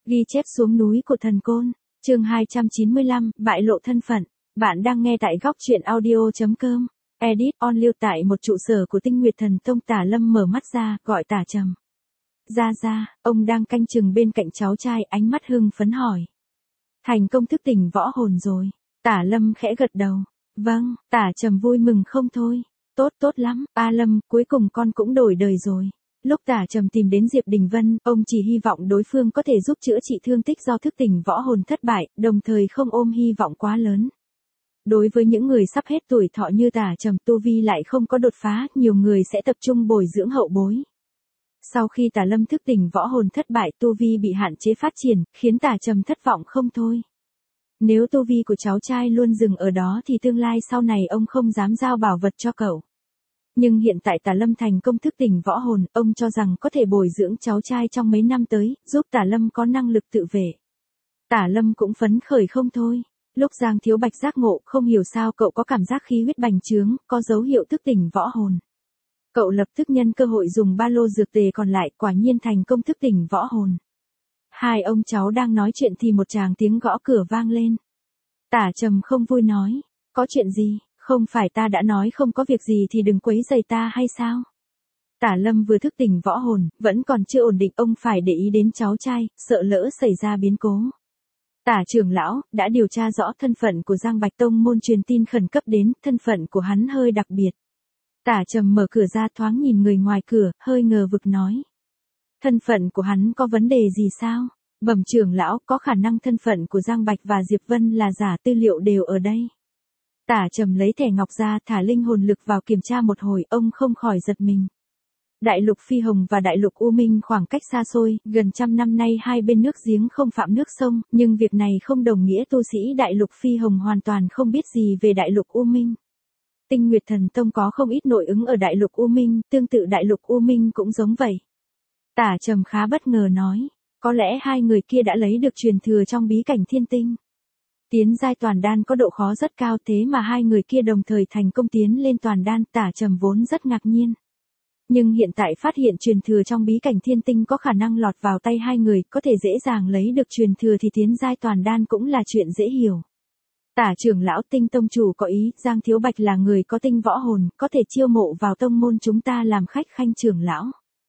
Ghi chép xuống núi của thần côn, chương 295, bại lộ thân phận. Bạn đang nghe tại góc truyện audio.com. Edit on lưu tại một trụ sở của Tinh Nguyệt Thần Tông. Tả Lâm mở mắt ra, gọi Tả Trầm. Ra, ông đang canh chừng bên cạnh cháu trai, ánh mắt hưng phấn hỏi. Thành công thức tỉnh võ hồn rồi. Tả Lâm khẽ gật đầu. Vâng, Tả Trầm vui mừng không thôi. Tốt lắm, A Lâm, cuối cùng con cũng đổi đời rồi. Lúc Tả Trầm tìm đến Diệp Đình Vân, ông chỉ hy vọng đối phương có thể giúp chữa trị thương tích do thức tỉnh võ hồn thất bại, đồng thời không ôm hy vọng quá lớn. Đối với những người sắp hết tuổi thọ như Tả Trầm, tu vi lại không có đột phá, nhiều người sẽ tập trung bồi dưỡng hậu bối. Sau khi Tả Lâm thức tỉnh võ hồn thất bại, tu vi bị hạn chế phát triển, khiến Tả Trầm thất vọng không thôi. Nếu tu vi của cháu trai luôn dừng ở đó thì tương lai sau này ông không dám giao bảo vật cho cậu. Nhưng hiện tại Tả Lâm thành công thức tỉnh võ hồn, ông cho rằng có thể bồi dưỡng cháu trai trong mấy năm tới, giúp Tả Lâm có năng lực tự vệ. Tả Lâm cũng phấn khởi không thôi. Lúc Giang Thiếu Bạch giác ngộ, không hiểu sao cậu có cảm giác khí huyết bành trướng, có dấu hiệu thức tỉnh võ hồn. Cậu lập tức nhân cơ hội dùng ba lô dược tề còn lại, quả nhiên thành công thức tỉnh võ hồn. Hai ông cháu đang nói chuyện thì một tràng tiếng gõ cửa vang lên. Tả Trầm không vui nói, có chuyện gì? Không phải ta đã nói không có việc gì thì đừng quấy rầy ta hay sao? Tả Lâm vừa thức tỉnh võ hồn, vẫn còn chưa ổn định, ông phải để ý đến cháu trai, sợ lỡ xảy ra biến cố. Tả trưởng lão, đã điều tra rõ thân phận của Giang Bạch Tông môn, truyền tin khẩn cấp đến, thân phận của hắn hơi đặc biệt. Tả Trầm mở cửa ra, thoáng nhìn người ngoài cửa, hơi ngờ vực nói. Thân phận của hắn có vấn đề gì sao? Bẩm trưởng lão, có khả năng thân phận của Giang Bạch và Diệp Vân là giả, tư liệu đều ở đây. Tả Trầm lấy thẻ ngọc ra, thả linh hồn lực vào kiểm tra một hồi, ông không khỏi giật mình. Đại lục Phi Hồng và Đại lục U Minh khoảng cách xa xôi, gần trăm năm nay hai bên nước giếng không phạm nước sông, nhưng việc này không đồng nghĩa tu sĩ Đại lục Phi Hồng hoàn toàn không biết gì về Đại lục U Minh. Tinh Nguyệt Thần Tông có không ít nội ứng ở Đại lục U Minh, tương tự Đại lục U Minh cũng giống vậy. Tả Trầm khá bất ngờ nói, có lẽ hai người kia đã lấy được truyền thừa trong bí cảnh thiên tinh. Tiến giai toàn đan có độ khó rất cao, thế mà hai người kia đồng thời thành công tiến lên toàn đan. Tả Trầm vốn rất ngạc nhiên. Nhưng hiện tại phát hiện truyền thừa trong bí cảnh thiên tinh có khả năng lọt vào tay hai người, có thể dễ dàng lấy được truyền thừa thì tiến giai toàn đan cũng là chuyện dễ hiểu. Tả trưởng lão, Tinh tông chủ có ý, Giang Thiếu Bạch là người có tinh võ hồn, có thể chiêu mộ vào tông môn chúng ta làm khách khanh trưởng lão.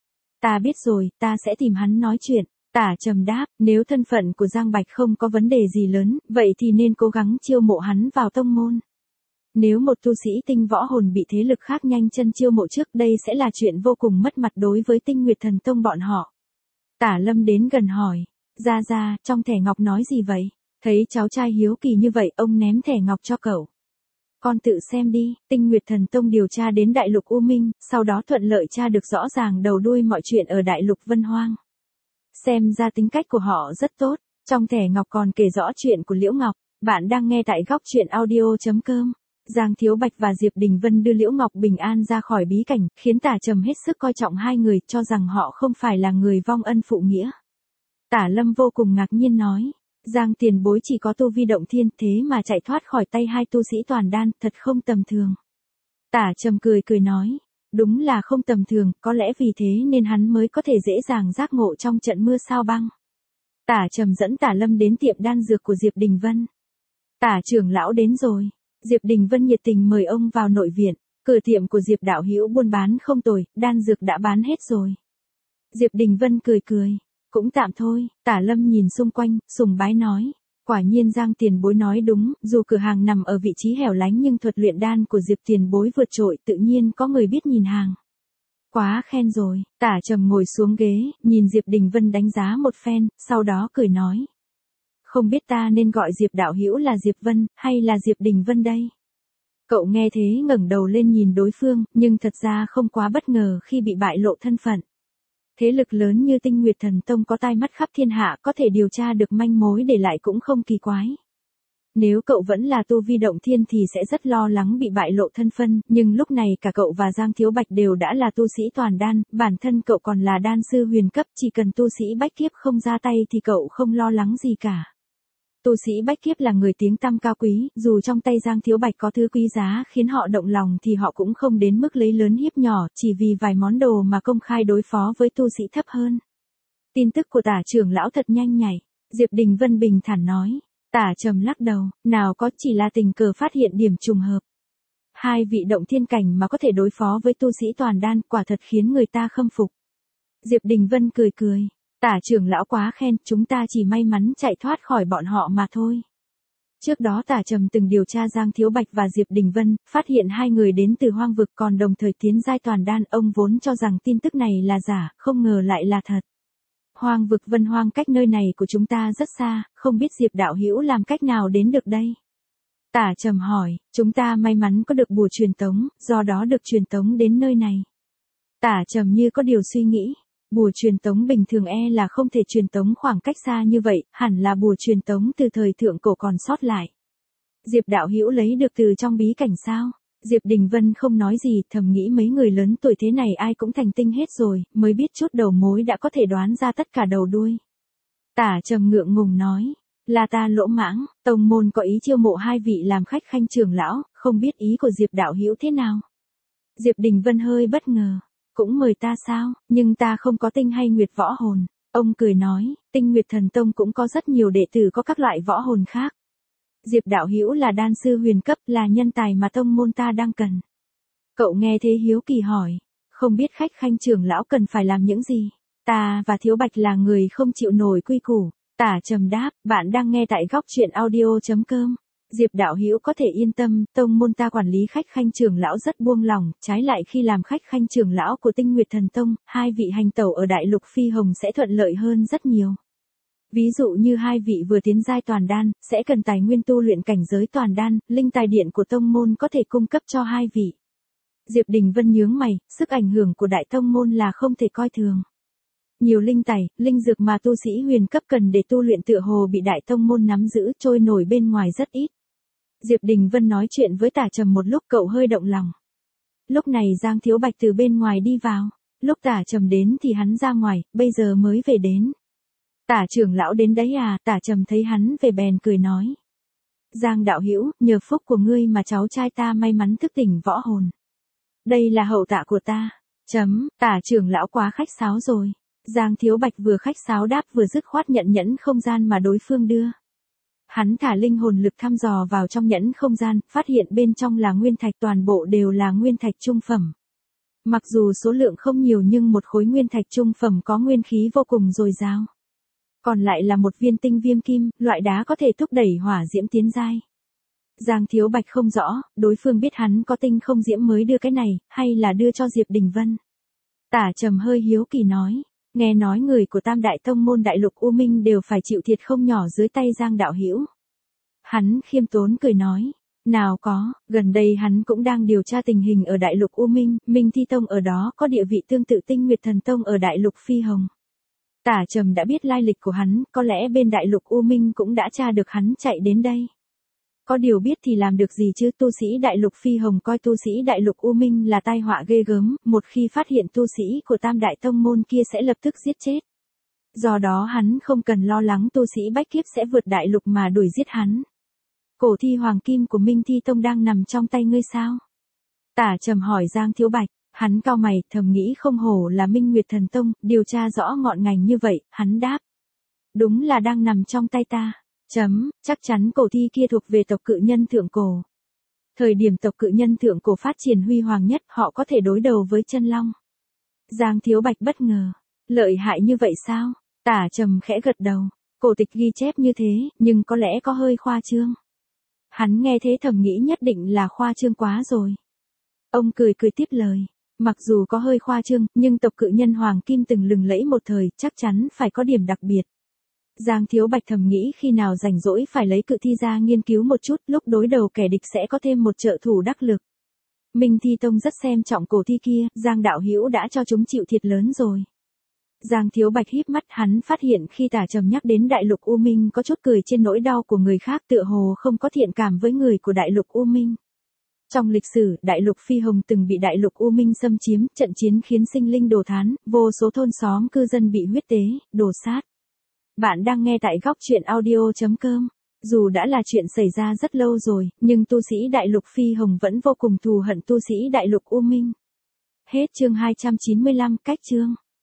Ta biết rồi, ta sẽ tìm hắn nói chuyện. Tả Trầm đáp, nếu thân phận của Giang Bạch không có vấn đề gì lớn, vậy thì nên cố gắng chiêu mộ hắn vào tông môn. Nếu một tu sĩ tinh võ hồn bị thế lực khác nhanh chân chiêu mộ trước, đây sẽ là chuyện vô cùng mất mặt đối với Tinh Nguyệt Thần Tông bọn họ. Tả Lâm đến gần hỏi, ra, trong thẻ ngọc nói gì vậy? Thấy cháu trai hiếu kỳ như vậy, ông ném thẻ ngọc cho cậu. Con tự xem đi. Tinh Nguyệt Thần Tông điều tra đến Đại lục U Minh, sau đó thuận lợi tra được rõ ràng đầu đuôi mọi chuyện ở Đại lục Vân Hoang. Xem ra tính cách của họ rất tốt. Trong thẻ ngọc còn kể rõ chuyện của Liễu Ngọc. Bạn đang nghe tại góc truyện audio.com. Giang Thiếu Bạch và Diệp Đình Vân đưa Liễu Ngọc bình an ra khỏi bí cảnh, khiến Tả Trầm hết sức coi trọng hai người, cho rằng họ không phải là người vong ân phụ nghĩa. Tả Lâm vô cùng ngạc nhiên nói, Giang tiền bối chỉ có tu vi động thiên, thế mà chạy thoát khỏi tay hai tu sĩ toàn đan, thật không tầm thường. Tả Trầm cười nói, đúng là không tầm thường, có lẽ vì thế nên hắn mới có thể dễ dàng giác ngộ trong trận mưa sao băng. Tả Trầm dẫn Tả Lâm đến tiệm đan dược của Diệp Đình Vân. Tả trưởng lão đến rồi. Diệp Đình Vân nhiệt tình mời ông vào nội viện. Cửa tiệm của Diệp đạo hữu buôn bán không tồi, đan dược đã bán hết rồi. Diệp Đình Vân cười, cũng tạm thôi. Tả Lâm nhìn xung quanh, sùng bái nói, quả nhiên Giang tiền bối nói đúng, dù cửa hàng nằm ở vị trí hẻo lánh nhưng thuật luyện đan của Diệp tiền bối vượt trội, tự nhiên có người biết nhìn hàng. Quá khen rồi. Tả Trầm ngồi xuống ghế, nhìn Diệp Đình Vân đánh giá một phen, sau đó cười nói, không biết ta nên gọi Diệp đạo hữu là Diệp Vân, hay là Diệp Đình Vân đây? Cậu nghe thế ngẩng đầu lên nhìn đối phương, nhưng thật ra không quá bất ngờ khi bị bại lộ thân phận. Thế lực lớn như Tinh Nguyệt Thần Tông có tai mắt khắp thiên hạ, có thể điều tra được manh mối để lại cũng không kỳ quái. Nếu cậu vẫn là tu vi động thiên thì sẽ rất lo lắng bị bại lộ thân phận, nhưng lúc này cả cậu và Giang Thiếu Bạch đều đã là tu sĩ toàn đan, bản thân cậu còn là đan sư huyền cấp, chỉ cần tu sĩ bách kiếp không ra tay thì cậu không lo lắng gì cả. Tu sĩ bách kiếp là người tiếng tăm cao quý, dù trong tay Giang Thiếu Bạch có thứ quý giá khiến họ động lòng thì họ cũng không đến mức lấy lớn hiếp nhỏ, chỉ vì vài món đồ mà công khai đối phó với tu sĩ thấp hơn. Tin tức của Tả trưởng lão thật nhanh nhạy. Diệp Đình Vân bình thản nói. Tả Trầm lắc đầu, nào có, chỉ là tình cờ phát hiện điểm trùng hợp. Hai vị động thiên cảnh mà có thể đối phó với tu sĩ toàn đan, quả thật khiến người ta khâm phục. Diệp Đình Vân cười cười. Tả trưởng lão quá khen, chúng ta chỉ may mắn chạy thoát khỏi bọn họ mà thôi. Trước đó Tả Trầm từng điều tra Giang Thiếu Bạch và Diệp Đình Vân, phát hiện hai người đến từ hoang vực còn đồng thời tiến giai toàn đan. Ông vốn cho rằng tin tức này là giả, không ngờ lại là thật. Hoang vực Vân Hoang cách nơi này của chúng ta rất xa, không biết Diệp đạo hữu làm cách nào đến được đây? Tả Trầm hỏi, chúng ta may mắn có được bùa truyền tống, do đó được truyền tống đến nơi này. Tả Trầm như có điều suy nghĩ. Bùa truyền tống bình thường là không thể truyền tống khoảng cách xa như vậy, hẳn là bùa truyền tống từ thời thượng cổ còn sót lại. Diệp đạo hữu lấy được từ trong bí cảnh sao? Diệp Đình Vân không nói gì, thầm nghĩ mấy người lớn tuổi thế này ai cũng thành tinh hết rồi, mới biết chút đầu mối đã có thể đoán ra tất cả đầu đuôi. Tả Trầm ngượng ngùng nói, là ta lỗ mãng, tông môn có ý chiêu mộ hai vị làm khách khanh trưởng lão, không biết ý của Diệp đạo hữu thế nào? Diệp Đình Vân hơi bất ngờ. Cũng mời ta sao, nhưng ta không có tinh hay nguyệt võ hồn. Ông cười nói, Tinh Nguyệt Thần Tông cũng có rất nhiều đệ tử có các loại võ hồn khác. Diệp đạo hữu là đan sư huyền cấp, là nhân tài mà tông môn ta đang cần. Cậu nghe thế hiếu kỳ hỏi, không biết khách khanh trưởng lão cần phải làm những gì? Ta và Thiếu Bạch là người không chịu nổi quy củ. Tả Trầm đáp, bạn đang nghe tại góc truyện audio.com. Diệp đạo hữu có thể yên tâm, tông môn ta quản lý khách khanh trưởng lão rất buông lòng, trái lại khi làm khách khanh trưởng lão của Tinh Nguyệt Thần Tông, hai vị hành tẩu ở Đại Lục Phi Hồng sẽ thuận lợi hơn rất nhiều. Ví dụ như hai vị vừa tiến giai toàn đan, sẽ cần tài nguyên tu luyện cảnh giới toàn đan, linh tài điện của tông môn có thể cung cấp cho hai vị. Diệp Đình Vân nhướng mày, sức ảnh hưởng của đại tông môn là không thể coi thường. Nhiều linh tài, linh dược mà tu sĩ huyền cấp cần để tu luyện tựa hồ bị đại tông môn nắm giữ trôi nổi bên ngoài rất ít. Diệp Đình Vân nói chuyện với Tả Trầm một lúc cậu hơi động lòng. Lúc này Giang Thiếu Bạch từ bên ngoài đi vào. Lúc Tả Trầm đến thì hắn ra ngoài, bây giờ mới về đến. Tả trưởng lão đến đấy à? Tả Trầm thấy hắn về bèn cười nói. Giang đạo hữu, nhờ phúc của ngươi mà cháu trai ta may mắn thức tỉnh võ hồn. Đây là hậu tạ của ta. Tả trưởng lão quá khách sáo rồi. Giang Thiếu Bạch vừa khách sáo đáp vừa dứt khoát nhận nhẫn không gian mà đối phương đưa. Hắn thả linh hồn lực thăm dò vào trong nhẫn không gian, phát hiện bên trong là nguyên thạch, toàn bộ đều là nguyên thạch trung phẩm. Mặc dù số lượng không nhiều nhưng một khối nguyên thạch trung phẩm có nguyên khí vô cùng dồi dào. Còn lại là một viên tinh viêm kim, loại đá có thể thúc đẩy hỏa diễm tiến giai. Giang Thiếu Bạch không rõ, đối phương biết hắn có tinh không diễm mới đưa cái này, hay là đưa cho Diệp Đình Vân. Tả Trầm hơi hiếu kỳ nói. Nghe nói người của Tam Đại Tông môn Đại Lục U Minh đều phải chịu thiệt không nhỏ dưới tay Giang đạo hữu. Hắn khiêm tốn cười nói, nào có, gần đây hắn cũng đang điều tra tình hình ở Đại Lục U Minh, Minh Thi Tông ở đó có địa vị tương tự Tinh Nguyệt Thần Tông ở Đại Lục Phi Hồng. Tả Trầm đã biết lai lịch của hắn, có lẽ bên Đại Lục U Minh cũng đã tra được hắn chạy đến đây. Có điều biết thì làm được gì chứ, tu sĩ Đại Lục Phi Hồng coi tu sĩ Đại Lục U Minh là tai họa ghê gớm, một khi phát hiện tu sĩ của Tam Đại Tông môn kia sẽ lập tức giết chết. Do đó hắn không cần lo lắng tu sĩ Bách Kiếp sẽ vượt đại lục mà đuổi giết hắn. Cổ thi hoàng kim của Minh Thi Tông đang nằm trong tay ngươi sao? Tả Trầm hỏi Giang Thiếu Bạch, hắn cau mày, thầm nghĩ không hổ là Minh Nguyệt Thần Tông, điều tra rõ ngọn ngành như vậy, hắn đáp. Đúng là đang nằm trong tay ta. Chắc chắn cổ thi kia thuộc về tộc cự nhân thượng cổ. Thời điểm tộc cự nhân thượng cổ phát triển huy hoàng nhất, họ có thể đối đầu với chân long. Giang Thiếu Bạch bất ngờ. Lợi hại như vậy sao? Tả Trầm khẽ gật đầu. Cổ tịch ghi chép như thế, nhưng có lẽ có hơi khoa trương. Hắn nghe thế thầm nghĩ nhất định là khoa trương quá rồi. Ông cười tiếp lời. Mặc dù có hơi khoa trương, nhưng tộc cự nhân Hoàng Kim từng lừng lẫy một thời, chắc chắn phải có điểm đặc biệt. Giang Thiếu Bạch thầm nghĩ khi nào rảnh rỗi phải lấy cự thi ra nghiên cứu một chút, lúc đối đầu kẻ địch sẽ có thêm một trợ thủ đắc lực. Minh Thi Tông rất xem trọng cổ thi kia, Giang đạo hữu đã cho chúng chịu thiệt lớn rồi. Giang Thiếu Bạch híp mắt, hắn phát hiện khi Tả Trầm nhắc đến Đại Lục U Minh có chút cười trên nỗi đau của người khác, tựa hồ không có thiện cảm với người của Đại Lục U Minh. Trong lịch sử, Đại Lục Phi Hồng từng bị Đại Lục U Minh xâm chiếm, trận chiến khiến sinh linh đồ thán, vô số thôn xóm cư dân bị huyết tế, đổ sát. Bạn đang nghe tại góc truyện audio.com. Dù đã là chuyện xảy ra rất lâu rồi, nhưng tu sĩ Đại Lục Phi Hồng vẫn vô cùng thù hận tu sĩ Đại Lục U Minh. Hết chương 295, cách chương.